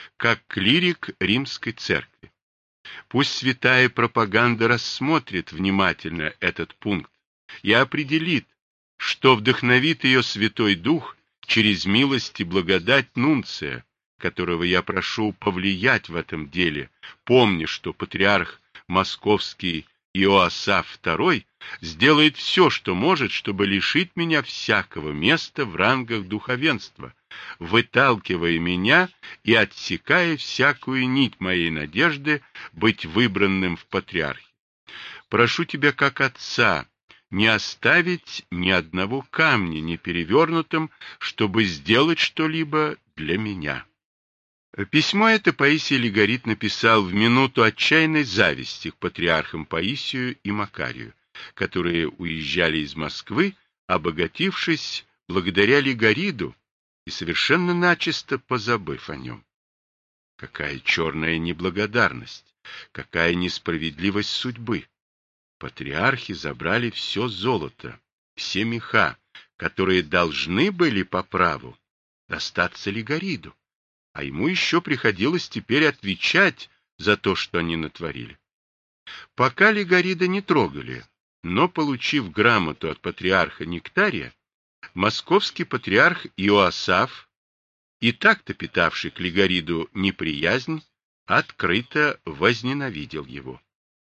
как клирик римской церкви. Пусть святая пропаганда рассмотрит внимательно этот пункт и определит, что вдохновит ее Святой Дух через милость и благодать нунция, которого я прошу повлиять в этом деле, помня, что патриарх московский Иоасаф II сделает все, что может, чтобы лишить меня всякого места в рангах духовенства, выталкивая меня и отсекая всякую нить моей надежды быть выбранным в патриархе. Прошу тебя, как отца, не оставить ни одного камня неперевернутым, чтобы сделать что-либо для меня. Письмо это Паисий Легорит написал в минуту отчаянной зависти к патриархам Паисию и Макарию, которые уезжали из Москвы, обогатившись благодаря Легориду и совершенно начисто позабыв о нем. Какая черная неблагодарность, какая несправедливость судьбы! Патриархи забрали все золото, все меха, которые должны были по праву достаться Легориду, а ему еще приходилось теперь отвечать за то, что они натворили. Пока Легорида не трогали, но, получив грамоту от патриарха Нектария, московский патриарх Иоасаф, и так-то питавший к Легориду неприязнь, открыто возненавидел его.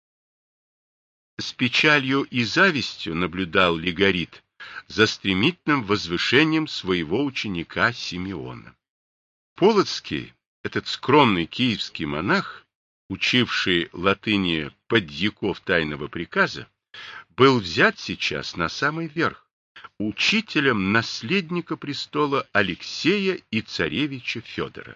С печалью и завистью наблюдал Легорид за стремительным возвышением своего ученика Симеона. Полоцкий, этот скромный киевский монах, учивший латыни под дьяков тайного приказа, был взят сейчас на самый верх, учителем наследника престола Алексея и царевича Федора.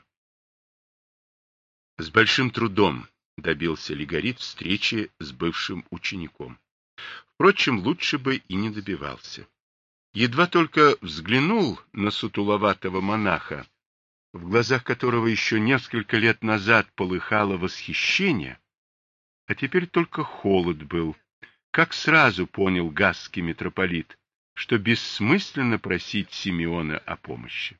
С большим трудом добился Легорид встречи с бывшим учеником. Впрочем, лучше бы и не добивался. Едва только взглянул на сутуловатого монаха, в глазах которого еще несколько лет назад полыхало восхищение, а теперь только холод был, как сразу понял гасский митрополит, что бессмысленно просить Симеона о помощи.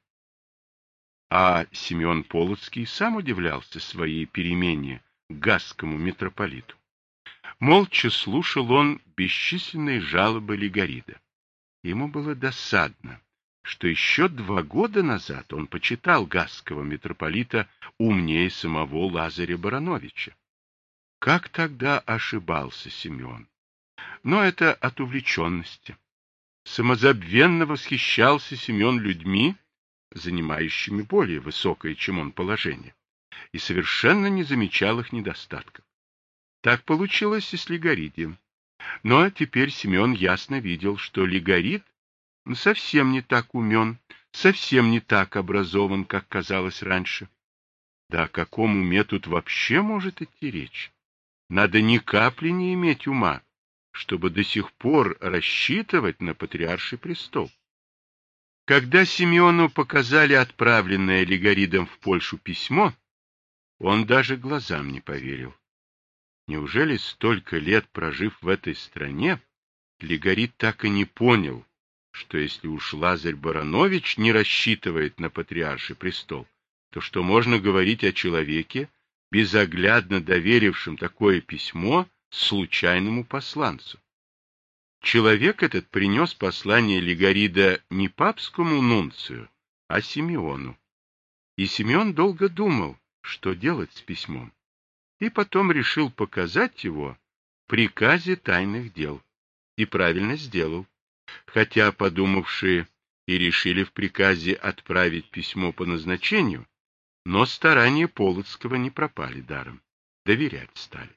А Симеон Полоцкий сам удивлялся своей перемене к гасскому митрополиту. Молча слушал он бесчисленные жалобы Легорида. Ему было досадно, что еще 2 года назад он почитал гасского митрополита умнее самого Лазаря Барановича. Как тогда ошибался Симеон? Но это от увлеченности. Самозабвенно восхищался Симеон людьми, занимающими более высокое, чем он, положение, и совершенно не замечал их недостатков. Так получилось и с Легоридием. Но теперь Симеон ясно видел, что Легорид совсем не так умен, совсем не так образован, как казалось раньше. Да о каком уме тут вообще может идти речь? Надо ни капли не иметь ума, чтобы до сих пор рассчитывать на патриарший престол. Когда Симеону показали отправленное Легоридом в Польшу письмо, он даже глазам не поверил. Неужели, столько лет прожив в этой стране, Легорид так и не понял, что если уж Лазарь Баранович не рассчитывает на патриарший престол, то что можно говорить о человеке, безоглядно доверившем такое письмо случайному посланцу? Человек этот принес послание Легорида не папскому нунцию, а Симеону. И Симеон долго думал, что делать с письмом, и потом решил показать его в приказе тайных дел. И правильно сделал, хотя подумавшие и решили в приказе отправить письмо по назначению, но старания Полоцкого не пропали даром, доверять стали.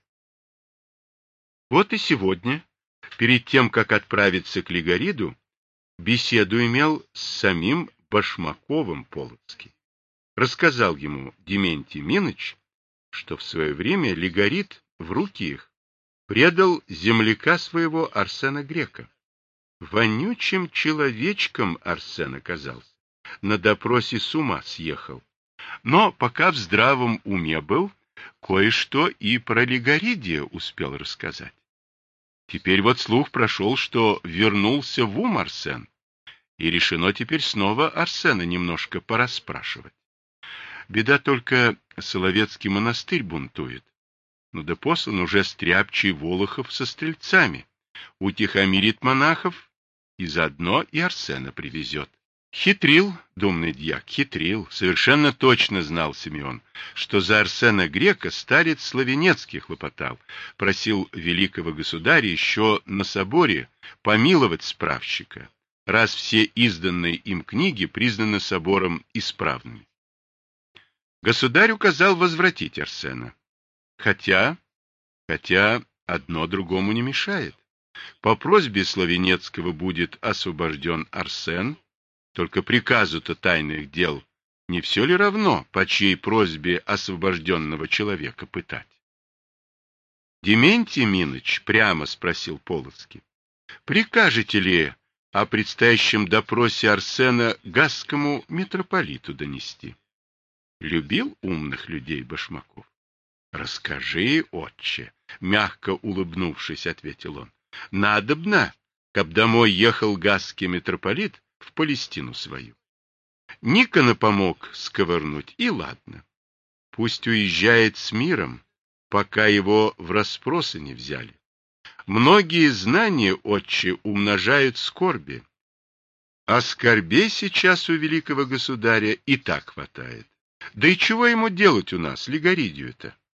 Вот и сегодня, перед тем, как отправиться к Легориду, беседу имел с самим Башмаковым Полоцкий. Рассказал ему Дементий Миныч, что в свое время Легорид в руки их предал земляка своего Арсена Грека. Вонючим человечком Арсен оказался, на допросе с ума съехал. Но пока в здравом уме был, кое-что и про Легоридия успел рассказать. Теперь вот слух прошел, что вернулся в ум Арсен, и решено теперь снова Арсена немножко порасспрашивать. Беда только Соловецкий монастырь бунтует. Ну да послан уже стряпчий Волохов со стрельцами. Утихомирит монахов и заодно и Арсена привезет. Хитрил, думный дьяк, хитрил. Совершенно точно знал Симеон, что за Арсена Грека старец Славенецкий хлопотал, просил великого государя еще на соборе помиловать справщика, раз все изданные им книги признаны собором исправными. Государь указал возвратить Арсена. Хотя одно другому не мешает. По просьбе Славенецкого будет освобожден Арсен, только приказу-то тайных дел не все ли равно, по чьей просьбе освобожденного человека пытать? Дементий Миныч прямо спросил Полоцкий: прикажете ли о предстоящем допросе Арсена гасскому митрополиту донести? Любил умных людей Башмаков. Расскажи, отче, мягко улыбнувшись, ответил он. Надобно, каб домой ехал гасский митрополит в Палестину свою. Никона помог сковырнуть, и ладно. Пусть уезжает с миром, пока его в расспросы не взяли. Многие знания, отче, умножают скорби. А скорбей сейчас у великого государя и так хватает. Да и чего ему делать у нас, Лигоридию-то?